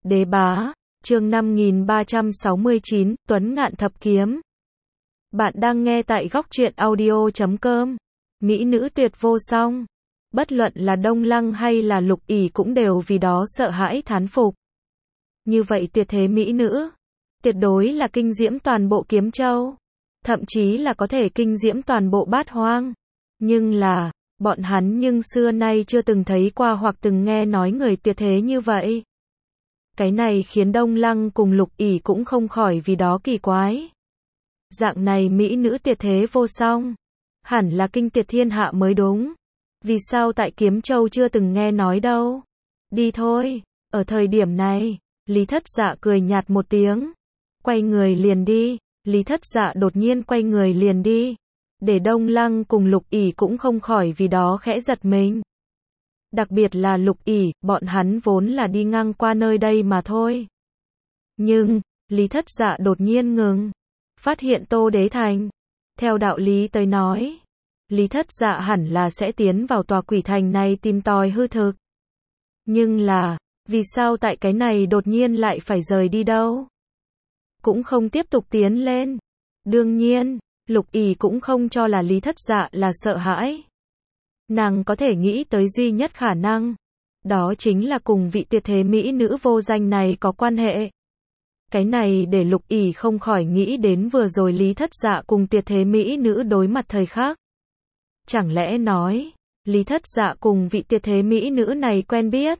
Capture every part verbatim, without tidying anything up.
Đế bá, chương năm nghìn ba trăm sáu mươi chín, Tuấn Ngạn Thập Kiếm. Bạn đang nghe tại góc truyện audio chấm com. Mỹ nữ tuyệt vô song. Bất luận là Đông Lăng hay là Lục ỷ cũng đều vì đó sợ hãi thán phục. Như vậy tuyệt thế mỹ nữ, tuyệt đối là kinh diễm toàn bộ Kiếm Châu. Thậm chí là có thể kinh diễm toàn bộ Bát Hoang. Nhưng là, bọn hắn nhưng xưa nay chưa từng thấy qua hoặc từng nghe nói người tuyệt thế như vậy. Cái này khiến Đông Lăng cùng Lục ỷ cũng không khỏi vì đó kỳ quái. Dạng này mỹ nữ tuyệt thế vô song, hẳn là kinh tuyệt thiên hạ mới đúng. Vì sao tại Kiếm Châu chưa từng nghe nói đâu? Đi thôi. Ở thời điểm này, Lý Thất Dạ cười nhạt một tiếng, quay người liền đi. Lý Thất Dạ đột nhiên quay người liền đi, để Đông Lăng cùng Lục ỷ cũng không khỏi vì đó khẽ giật mình. Đặc biệt là Lục ỷ, bọn hắn vốn là đi ngang qua nơi đây mà thôi. Nhưng, Lý Thất Dạ đột nhiên ngừng, phát hiện Tô Đế Thành. Theo đạo lý tới nói, Lý Thất Dạ hẳn là sẽ tiến vào tòa quỷ thành này tìm tòi hư thực. Nhưng là, vì sao tại cái này đột nhiên lại phải rời đi đâu? Cũng không tiếp tục tiến lên. Đương nhiên, Lục ỷ cũng không cho là Lý Thất Dạ là sợ hãi. Nàng có thể nghĩ tới duy nhất khả năng, đó chính là cùng vị tuyệt thế mỹ nữ vô danh này có quan hệ. Cái này để Lục ỷ không khỏi nghĩ đến vừa rồi Lý Thất Dạ cùng tuyệt thế mỹ nữ đối mặt thời khắc. Chẳng lẽ nói, Lý Thất Dạ cùng vị tuyệt thế mỹ nữ này quen biết?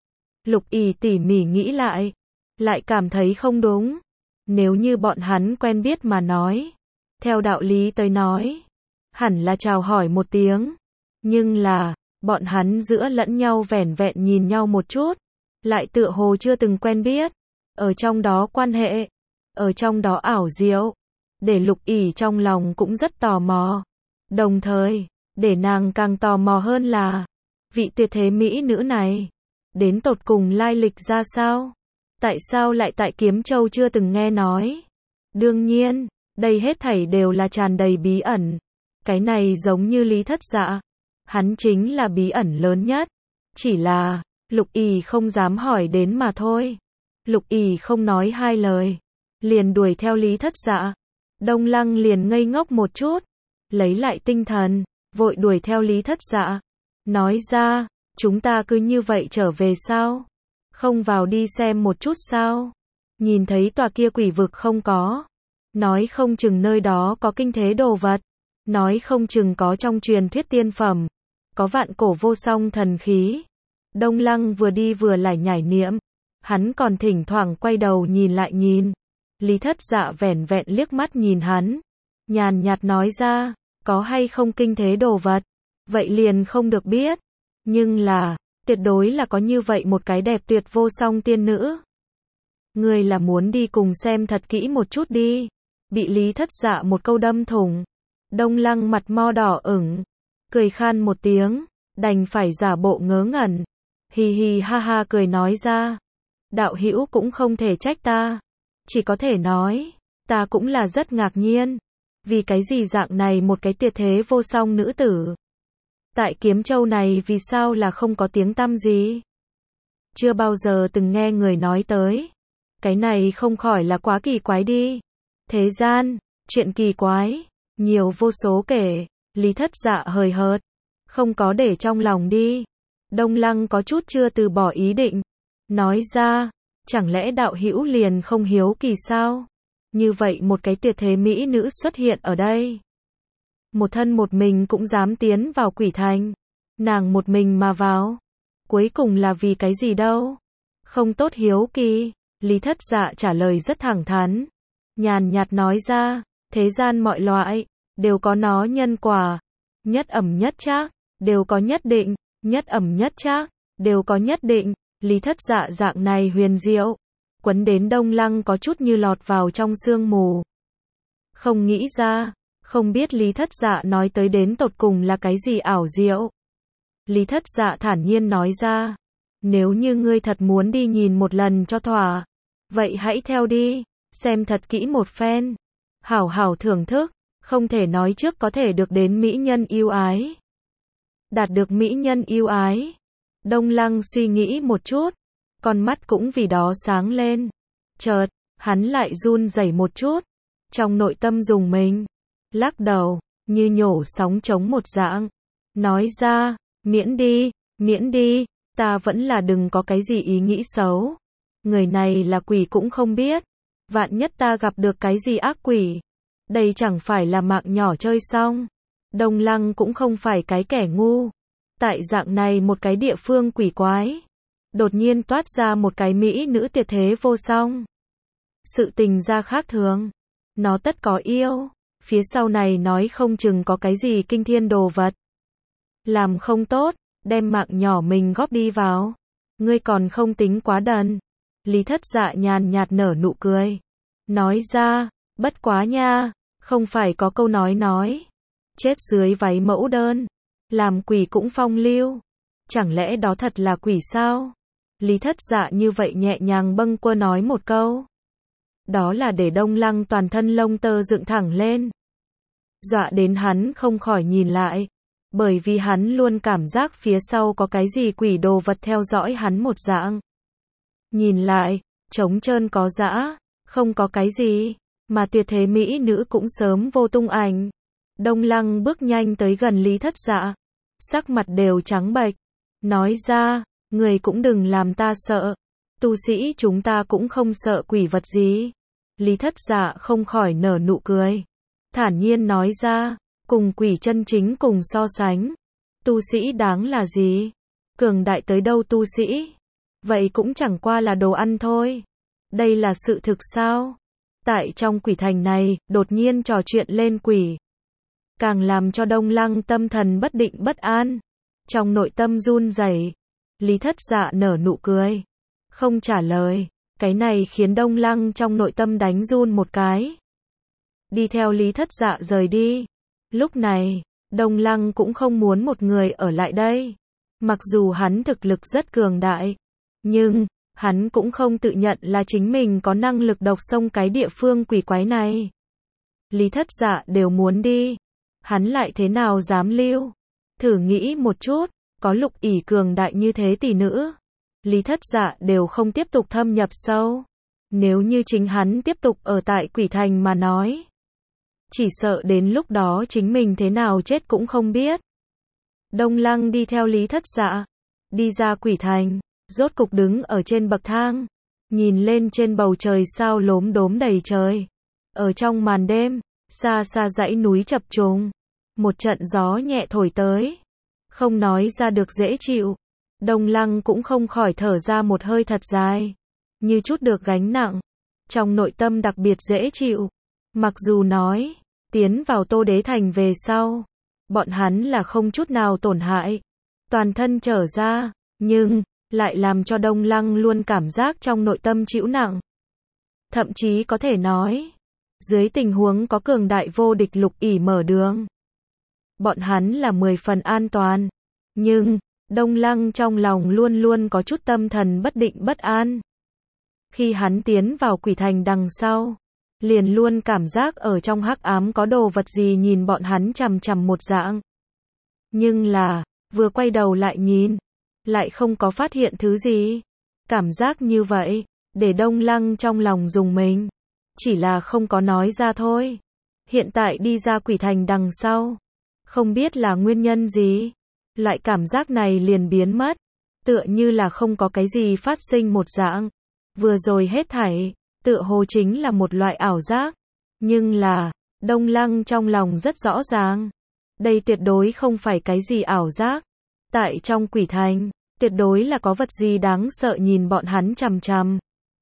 Lục ỷ tỉ mỉ nghĩ lại, lại cảm thấy không đúng. Nếu như bọn hắn quen biết mà nói, theo đạo lý tới nói, hẳn là chào hỏi một tiếng. Nhưng là, bọn hắn giữa lẫn nhau vẻn vẹn nhìn nhau một chút, lại tựa hồ chưa từng quen biết. Ở trong đó quan hệ, ở trong đó ảo diệu, để Lục ỷ trong lòng cũng rất tò mò. Đồng thời, để nàng càng tò mò hơn là, vị tuyệt thế mỹ nữ này, đến tột cùng lai lịch ra sao? Tại sao lại tại Kiếm Châu chưa từng nghe nói? Đương nhiên, đây hết thảy đều là tràn đầy bí ẩn. Cái này giống như Lý Thất Dạ, hắn chính là bí ẩn lớn nhất. Chỉ là, Lục ỷ không dám hỏi đến mà thôi. Lục ỷ không nói hai lời, liền đuổi theo Lý Thất Dạ. Đông Lăng liền ngây ngốc một chút, lấy lại tinh thần, vội đuổi theo Lý Thất Dạ. Nói ra, chúng ta cứ như vậy trở về sao? Không vào đi xem một chút sao? Nhìn thấy tòa kia quỷ vực không có? Nói không chừng nơi đó có kinh thế đồ vật. Nói không chừng có trong truyền thuyết tiên phẩm. Có vạn cổ vô song thần khí. Đông Lăng vừa đi vừa lải nhải niệm. Hắn còn thỉnh thoảng quay đầu nhìn lại nhìn. Lý Thất Dạ vẻn vẹn liếc mắt nhìn hắn. Nhàn nhạt nói ra, có hay không kinh thế đồ vật? Vậy liền không được biết. Nhưng là, tuyệt đối là có như vậy một cái đẹp tuyệt vô song tiên nữ. Ngươi là muốn đi cùng xem thật kỹ một chút đi. Bị Lý Thất Dạ một câu đâm thủng. Đông Lăng mặt mo đỏ ửng, cười khan một tiếng, đành phải giả bộ ngớ ngẩn. Hì hì ha ha cười nói ra, đạo hữu cũng không thể trách ta. Chỉ có thể nói, ta cũng là rất ngạc nhiên. Vì cái gì dạng này một cái tuyệt thế vô song nữ tử, tại Kiếm Châu này vì sao là không có tiếng tăm gì? Chưa bao giờ từng nghe người nói tới. Cái này không khỏi là quá kỳ quái đi. Thế gian, chuyện kỳ quái, nhiều vô số kể. Lý Thất Dạ hời hợt, không có để trong lòng đi. Đông Lăng có chút chưa từ bỏ ý định. Nói ra, chẳng lẽ đạo hữu liền không hiếu kỳ sao? Như vậy một cái tuyệt thế mỹ nữ xuất hiện ở đây. Một thân một mình cũng dám tiến vào quỷ thành. Nàng một mình mà vào. Cuối cùng là vì cái gì đâu? Không tốt hiếu kỳ. Lý Thất Dạ trả lời rất thẳng thắn. Nhàn nhạt nói ra, thế gian mọi loại, đều có nó nhân quả. Nhất ẩm nhất trác, đều có nhất định. Nhất ẩm nhất trác, đều có nhất định. Lý Thất Dạ dạng này huyền diệu, quấn đến Đông Lăng có chút như lọt vào trong sương mù. Không nghĩ ra, không biết Lý Thất Dạ nói tới đến tột cùng là cái gì ảo diệu. Lý Thất Dạ thản nhiên nói ra, nếu như ngươi thật muốn đi nhìn một lần cho thỏa, vậy hãy theo đi, xem thật kỹ một phen, hảo hảo thưởng thức, không thể nói trước có thể được đến mỹ nhân yêu ái. Đạt được mỹ nhân yêu ái. Đông Lăng suy nghĩ một chút, con mắt cũng vì đó sáng lên. Chợt, hắn lại run rẩy một chút, trong nội tâm dùng mình, lắc đầu, như nhổ sóng trống một dạng, nói ra, miễn đi, miễn đi, ta vẫn là đừng có cái gì ý nghĩ xấu. Người này là quỷ cũng không biết, vạn nhất ta gặp được cái gì ác quỷ, đây chẳng phải là mạng nhỏ chơi xong. Đông Lăng cũng không phải cái kẻ ngu. Tại dạng này một cái địa phương quỷ quái, đột nhiên toát ra một cái mỹ nữ tuyệt thế vô song. Sự tình ra khác thường, nó tất có yêu, phía sau này nói không chừng có cái gì kinh thiên đồ vật. Làm không tốt, đem mạng nhỏ mình góp đi vào. Ngươi còn không tính quá đần. Lý Thất Dạ nhàn nhạt nở nụ cười. Nói ra, bất quá nha, không phải có câu nói nói. Chết dưới váy mẫu đơn, làm quỷ cũng phong lưu. Chẳng lẽ đó thật là quỷ sao? Lý Thất Dạ như vậy nhẹ nhàng bâng quơ nói một câu. Đó là để Đông Lăng toàn thân lông tơ dựng thẳng lên. Dọa đến hắn không khỏi nhìn lại. Bởi vì hắn luôn cảm giác phía sau có cái gì quỷ đồ vật theo dõi hắn một dạng. Nhìn lại, trống trơn có dã, không có cái gì, mà tuyệt thế mỹ nữ cũng sớm vô tung ảnh. Đông Lăng bước nhanh tới gần Lý Thất Dạ, sắc mặt đều trắng bệch, nói ra, người cũng đừng làm ta sợ, tu sĩ chúng ta cũng không sợ quỷ vật gì. Lý Thất Dạ không khỏi nở nụ cười, thản nhiên nói ra, cùng quỷ chân chính cùng so sánh, tu sĩ đáng là gì? Cường đại tới đâu tu sĩ? Vậy cũng chẳng qua là đồ ăn thôi. Đây là sự thực sao? Tại trong quỷ thành này, đột nhiên trò chuyện lên quỷ, càng làm cho Đông Lăng tâm thần bất định bất an. Trong nội tâm run rẩy, Lý Thất Dạ nở nụ cười, không trả lời. Cái này khiến Đông Lăng trong nội tâm đánh run một cái. Đi theo Lý Thất Dạ rời đi. Lúc này, Đông Lăng cũng không muốn một người ở lại đây. Mặc dù hắn thực lực rất cường đại, nhưng hắn cũng không tự nhận là chính mình có năng lực độc xông cái địa phương quỷ quái này. Lý Thất Dạ đều muốn đi, hắn lại thế nào dám lưu? Thử nghĩ một chút, có Lục ỷ cường đại như thế tỷ nữ, Lý Thất Dạ đều không tiếp tục thâm nhập sâu. Nếu như chính hắn tiếp tục ở tại quỷ thành mà nói, chỉ sợ đến lúc đó chính mình thế nào chết cũng không biết. Đông Lăng đi theo Lý Thất Dạ, đi ra quỷ thành, rốt cục đứng ở trên bậc thang, nhìn lên trên bầu trời sao lốm đốm đầy trời. Ở trong màn đêm, xa xa dãy núi chập trùng, một trận gió nhẹ thổi tới, không nói ra được dễ chịu. Đông Lăng cũng không khỏi thở ra một hơi thật dài, như chút được gánh nặng, trong nội tâm đặc biệt dễ chịu. Mặc dù nói, tiến vào Tô Đế Thành về sau, bọn hắn là không chút nào tổn hại, toàn thân trở ra, nhưng lại làm cho Đông Lăng luôn cảm giác trong nội tâm chịu nặng. Thậm chí có thể nói, dưới tình huống có cường đại vô địch Lục ỷ mở đường, bọn hắn là mười phần an toàn, nhưng Đông Lăng trong lòng luôn luôn có chút tâm thần bất định bất an. Khi hắn tiến vào quỷ thành đằng sau, liền luôn cảm giác ở trong hắc ám có đồ vật gì nhìn bọn hắn chằm chằm một dạng. Nhưng là, vừa quay đầu lại nhìn, lại không có phát hiện thứ gì. Cảm giác như vậy, để Đông Lăng trong lòng rùng mình, chỉ là không có nói ra thôi. Hiện tại đi ra quỷ thành đằng sau, không biết là nguyên nhân gì, loại cảm giác này liền biến mất, tựa như là không có cái gì phát sinh một dạng. Vừa rồi hết thảy, tựa hồ chính là một loại ảo giác. Nhưng là, Đông Lăng trong lòng rất rõ ràng, đây tuyệt đối không phải cái gì ảo giác. Tại trong quỷ thành, tuyệt đối là có vật gì đáng sợ nhìn bọn hắn chằm chằm.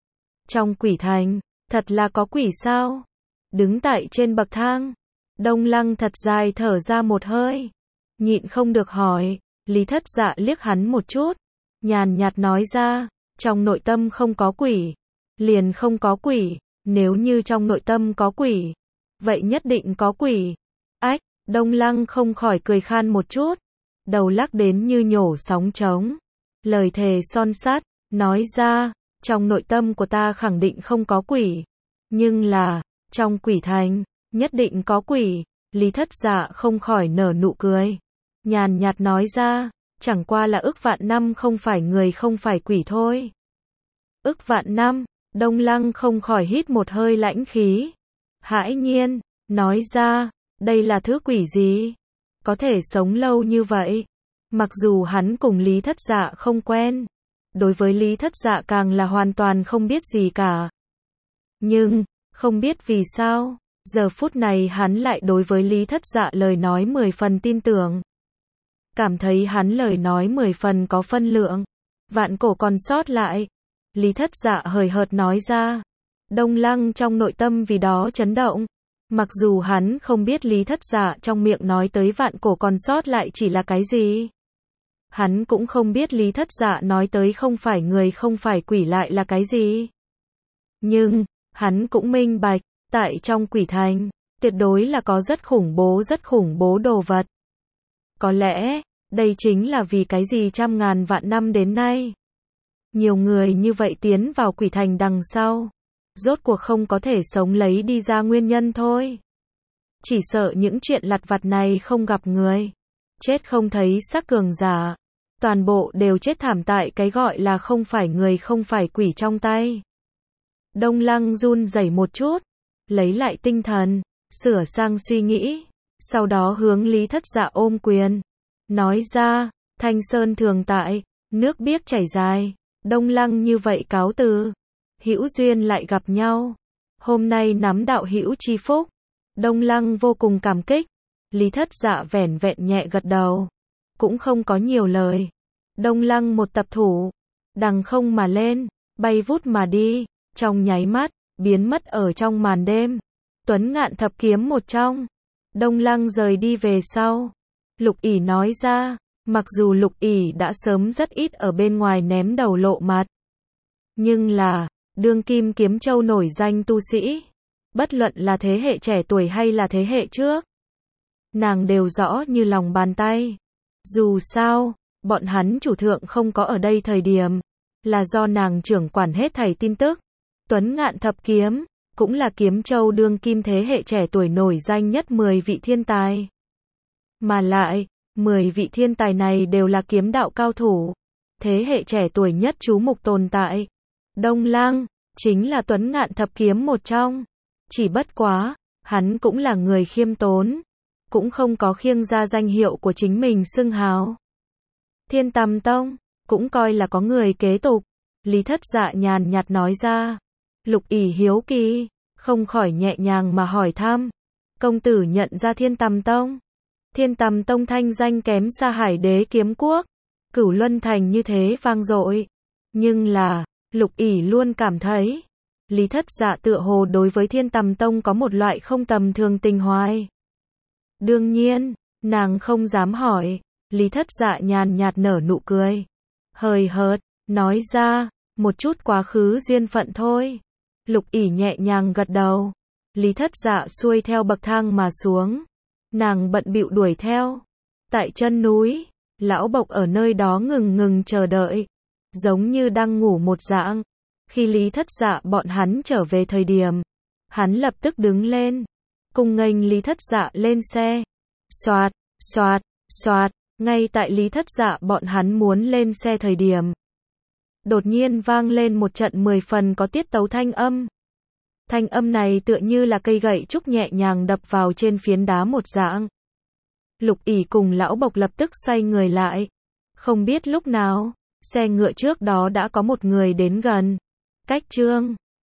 Trong quỷ thành, thật là có quỷ sao? Đứng tại trên bậc thang, Đông Lăng thật dài thở ra một hơi, nhịn không được hỏi. Lý Thất Dạ liếc hắn một chút, nhàn nhạt nói ra, trong nội tâm không có quỷ, liền không có quỷ, nếu như trong nội tâm có quỷ, vậy nhất định có quỷ. Ách, Đông Lăng không khỏi cười khan một chút, đầu lắc đến như nhổ sóng trống, lời thề son sắt, nói ra, trong nội tâm của ta khẳng định không có quỷ, nhưng là, trong quỷ thành, nhất định có quỷ. Lý Thất Dạ không khỏi nở nụ cười, nhàn nhạt nói ra, chẳng qua là ức vạn năm không phải người không phải quỷ thôi. ức vạn năm, Đông Lăng không khỏi hít một hơi lãnh khí. Hãi nhiên, nói ra, đây là thứ quỷ gì? Có thể sống lâu như vậy. Mặc dù hắn cùng Lý Thất Dạ không quen, đối với Lý Thất Dạ càng là hoàn toàn không biết gì cả. Nhưng, không biết vì sao, giờ phút này hắn lại đối với Lý Thất Dạ lời nói mười phần tin tưởng. Cảm thấy hắn lời nói mười phần có phân lượng. Vạn cổ còn sót lại. Lý Thất Dạ hời hợt nói ra. Đông Lăng trong nội tâm vì đó chấn động. Mặc dù hắn không biết Lý Thất Dạ trong miệng nói tới vạn cổ còn sót lại chỉ là cái gì. Hắn cũng không biết Lý Thất Dạ nói tới không phải người không phải quỷ lại là cái gì. Nhưng, hắn cũng minh bạch, tại trong quỷ thành, tuyệt đối là có rất khủng bố rất khủng bố đồ vật. Có lẽ, đây chính là vì cái gì trăm ngàn vạn năm đến nay. Nhiều người như vậy tiến vào quỷ thành đằng sau. Rốt cuộc không có thể sống lấy đi ra nguyên nhân thôi. Chỉ sợ những chuyện lặt vặt này không gặp người. Chết không thấy xác cường giả. Toàn bộ đều chết thảm tại cái gọi là không phải người không phải quỷ trong tay. Đông Lăng run rẩy một chút. Lấy lại tinh thần. Sửa sang suy nghĩ. Sau đó hướng Lý Thất Dạ ôm quyền. Nói ra, Thanh Sơn thường tại. Nước biếc chảy dài. Đông Lăng như vậy cáo từ. Hữu duyên lại gặp nhau. Hôm nay nắm đạo hữu chi phúc. Đông Lăng vô cùng cảm kích. Lý Thất Dạ vẻn vẹn nhẹ gật đầu. Cũng không có nhiều lời. Đông Lăng một tập thủ. Đằng không mà lên. Bay vút mà đi. Trong nháy mắt. Biến mất ở trong màn đêm. Tuấn Ngạn thập kiếm một trong. Đông Lăng rời đi về sau. Lục ỷ nói ra. Mặc dù Lục ỷ đã sớm rất ít ở bên ngoài ném đầu lộ mặt. Nhưng là. Đương kim kiếm châu nổi danh tu sĩ. Bất luận là thế hệ trẻ tuổi hay là thế hệ trước. Nàng đều rõ như lòng bàn tay. Dù sao, bọn hắn chủ thượng không có ở đây thời điểm. Là do nàng trưởng quản hết thảy tin tức. Tuấn Ngạn thập kiếm, cũng là kiếm châu đương kim thế hệ trẻ tuổi nổi danh nhất mười vị thiên tài. Mà lại, mười vị thiên tài này đều là kiếm đạo cao thủ. Thế hệ trẻ tuổi nhất chú mục tồn tại. Đông Lăng, chính là Tuấn Ngạn thập kiếm một trong. Chỉ bất quá, hắn cũng là người khiêm tốn. Cũng không có khiêng ra danh hiệu của chính mình xưng hào. Thiên Tầm Tông, cũng coi là có người kế tục. Lý Thất Dạ nhàn nhạt nói ra. Lục ỷ hiếu kỳ, không khỏi nhẹ nhàng mà hỏi thăm. Công tử nhận ra Thiên Tầm Tông. Thiên Tầm Tông thanh danh kém xa Hải Đế Kiếm Quốc. Cửu Luân Thành như thế vang dội. Nhưng là, Lục ỷ luôn cảm thấy. Lý Thất Dạ tựa hồ đối với Thiên Tầm Tông có một loại không tầm thường tình hoài. Đương nhiên, nàng không dám hỏi. Lý Thất Dạ nhàn nhạt nở nụ cười. Hời hợt, nói ra, một chút quá khứ duyên phận thôi. Lục ỷ nhẹ nhàng gật đầu. Lý Thất Dạ xuôi theo bậc thang mà xuống. Nàng bận bịu đuổi theo. Tại chân núi, lão bộc ở nơi đó ngừng ngừng chờ đợi. Giống như đang ngủ một dạng. Khi Lý Thất Dạ bọn hắn trở về thời điểm, hắn lập tức đứng lên. Cùng nghênh Lý Thất Dạ lên xe. Xoạt, xoạt, xoạt. Ngay tại Lý Thất Dạ bọn hắn muốn lên xe thời điểm. Đột nhiên vang lên một trận mười phần có tiết tấu thanh âm. Thanh âm này tựa như là cây gậy trúc nhẹ nhàng đập vào trên phiến đá một dạng. Lục ỷ cùng lão bộc lập tức xoay người lại. Không biết lúc nào, xe ngựa trước đó đã có một người đến gần. Cách Trương